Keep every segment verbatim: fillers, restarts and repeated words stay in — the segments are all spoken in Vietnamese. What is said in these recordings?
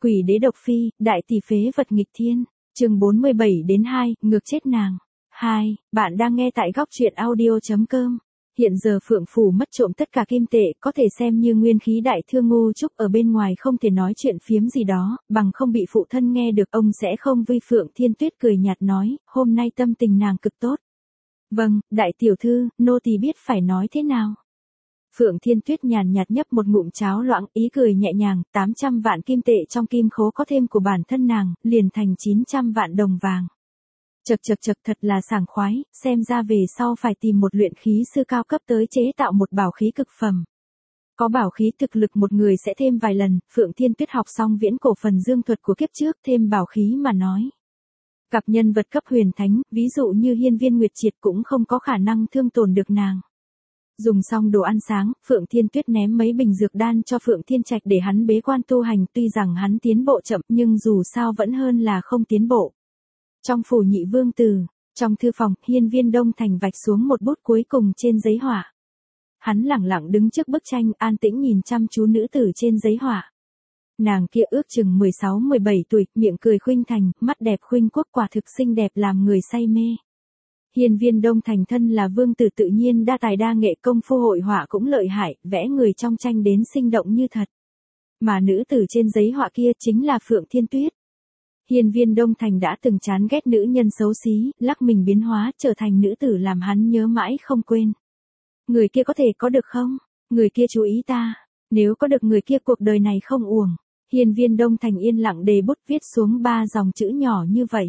Quỷ đế độc phi, đại tỷ phế vật nghịch thiên. Chương bốn mươi bảy đến hai, ngược chết nàng. hai, bạn đang nghe tại góc truyện audio chấm com. Hiện giờ Phượng Phủ mất trộm tất cả kim tệ, có thể xem như nguyên khí đại thương Ngô Trúc ở bên ngoài không thể nói chuyện phiếm gì đó, bằng không bị phụ thân nghe được ông sẽ không vi. Phượng Thiên Tuyết cười nhạt nói, hôm nay tâm tình nàng cực tốt. Vâng, đại tiểu thư, nô tỳ biết phải nói thế nào. Phượng Thiên Tuyết nhàn nhạt nhấp một ngụm cháo loãng, ý cười nhẹ nhàng, tám trăm vạn kim tệ trong kim khố có thêm của bản thân nàng, liền thành chín trăm vạn đồng vàng. Chật chật chật thật là sảng khoái, xem ra về sau phải tìm một luyện khí sư cao cấp tới chế tạo một bảo khí cực phẩm. Có bảo khí thực lực một người sẽ thêm vài lần, Phượng Thiên Tuyết học xong viễn cổ phần dương thuật của kiếp trước thêm bảo khí mà nói. Gặp nhân vật cấp huyền thánh, ví dụ như Hiên Viên Nguyệt Triệt cũng không có khả năng thương tổn được nàng. Dùng xong đồ ăn sáng, Phượng Thiên Tuyết ném mấy bình dược đan cho Phượng Thiên Trạch để hắn bế quan tu hành, tuy rằng hắn tiến bộ chậm nhưng dù sao vẫn hơn là không tiến bộ. Trong phủ nhị vương tử, trong thư phòng, Hiên Viên Đông Thành vạch xuống một bút cuối cùng trên giấy họa. Hắn lẳng lặng đứng trước bức tranh, an tĩnh nhìn chăm chú nữ tử trên giấy họa. Nàng kia ước chừng mười sáu mười bảy tuổi, miệng cười khuynh thành, mắt đẹp khuynh quốc, quả thực xinh đẹp làm người say mê. Hiên Viên Đông Thành thân là vương tử tự nhiên đa tài đa nghệ, công phu hội họa cũng lợi hại, vẽ người trong tranh đến sinh động như thật. Mà nữ tử trên giấy họa kia chính là Phượng Thiên Tuyết. Hiên Viên Đông Thành đã từng chán ghét nữ nhân xấu xí, lắc mình biến hóa trở thành nữ tử làm hắn nhớ mãi không quên. Người kia có thể có được không? Người kia chú ý ta. Nếu có được người kia cuộc đời này không uổng. Hiên Viên Đông Thành yên lặng đề bút viết xuống ba dòng chữ nhỏ như vậy.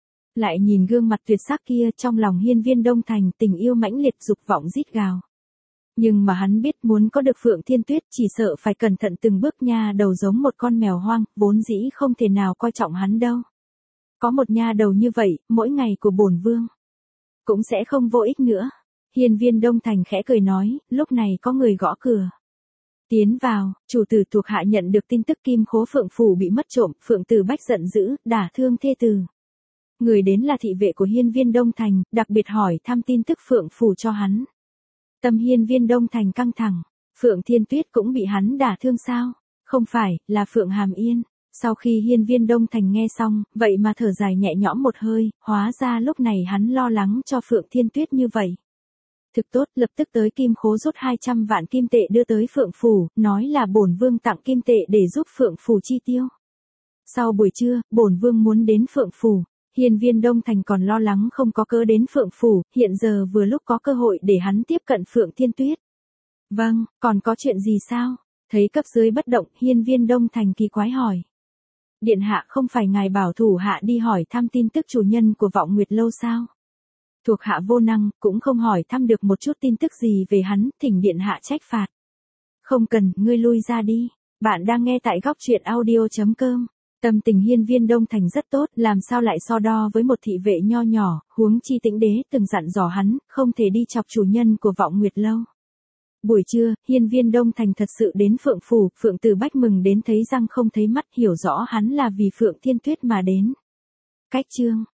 Lại nhìn gương mặt tuyệt sắc kia, trong lòng Hiên Viên Đông Thành tình yêu mãnh liệt, dục vọng rít gào. Nhưng mà hắn biết muốn có được Phượng Thiên Tuyết chỉ sợ phải cẩn thận từng bước nha đầu giống một con mèo hoang, vốn dĩ không thể nào coi trọng hắn đâu. Có một nha đầu như vậy, mỗi ngày của bổn vương cũng sẽ không vô ích nữa. Hiên Viên Đông Thành khẽ cười nói, lúc này có người gõ cửa. Tiến vào, chủ tử thuộc hạ nhận được tin tức kim khố Phượng Phủ bị mất trộm, Phượng Tử Bách giận dữ, đả thương thê tử. Người đến là thị vệ của Hiên Viên Đông Thành, đặc biệt hỏi thăm tin tức Phượng Phủ cho hắn. Tâm Hiên Viên Đông Thành căng thẳng, Phượng Thiên Tuyết cũng bị hắn đả thương sao? Không phải, là Phượng Hàm Yên. Sau khi Hiên Viên Đông Thành nghe xong, vậy mà thở dài nhẹ nhõm một hơi, hóa ra lúc này hắn lo lắng cho Phượng Thiên Tuyết như vậy. Thực tốt, lập tức tới kim khố rút hai trăm vạn kim tệ đưa tới Phượng Phủ, nói là bổn vương tặng kim tệ để giúp Phượng Phủ chi tiêu. Sau buổi trưa, bổn vương muốn đến Phượng Phủ. Hiên Viên Đông Thành còn lo lắng không có cớ đến Phượng Phủ, hiện giờ vừa lúc có cơ hội để hắn tiếp cận Phượng Thiên Tuyết. Vâng, còn có chuyện gì sao? Thấy cấp dưới bất động, Hiên Viên Đông Thành kỳ quái hỏi. Điện hạ không phải ngài bảo thủ hạ đi hỏi thăm tin tức chủ nhân của Vọng Nguyệt Lâu sao? Thuộc hạ vô năng, cũng không hỏi thăm được một chút tin tức gì về hắn, thỉnh điện hạ trách phạt. Không cần, ngươi lui ra đi. Bạn đang nghe tại góc truyện audio chấm com. Tâm tình Hiên Viên Đông Thành rất tốt, làm sao lại so đo với một thị vệ nho nhỏ, huống chi Tĩnh Đế từng dặn dò hắn, không thể đi chọc chủ nhân của Vọng Nguyệt Lâu. Buổi trưa, Hiên Viên Đông Thành thật sự đến Phượng Phủ, Phượng Tử Bách mừng đến thấy răng không thấy mắt, hiểu rõ hắn là vì Phượng Thiên Tuyết mà đến. Cách chương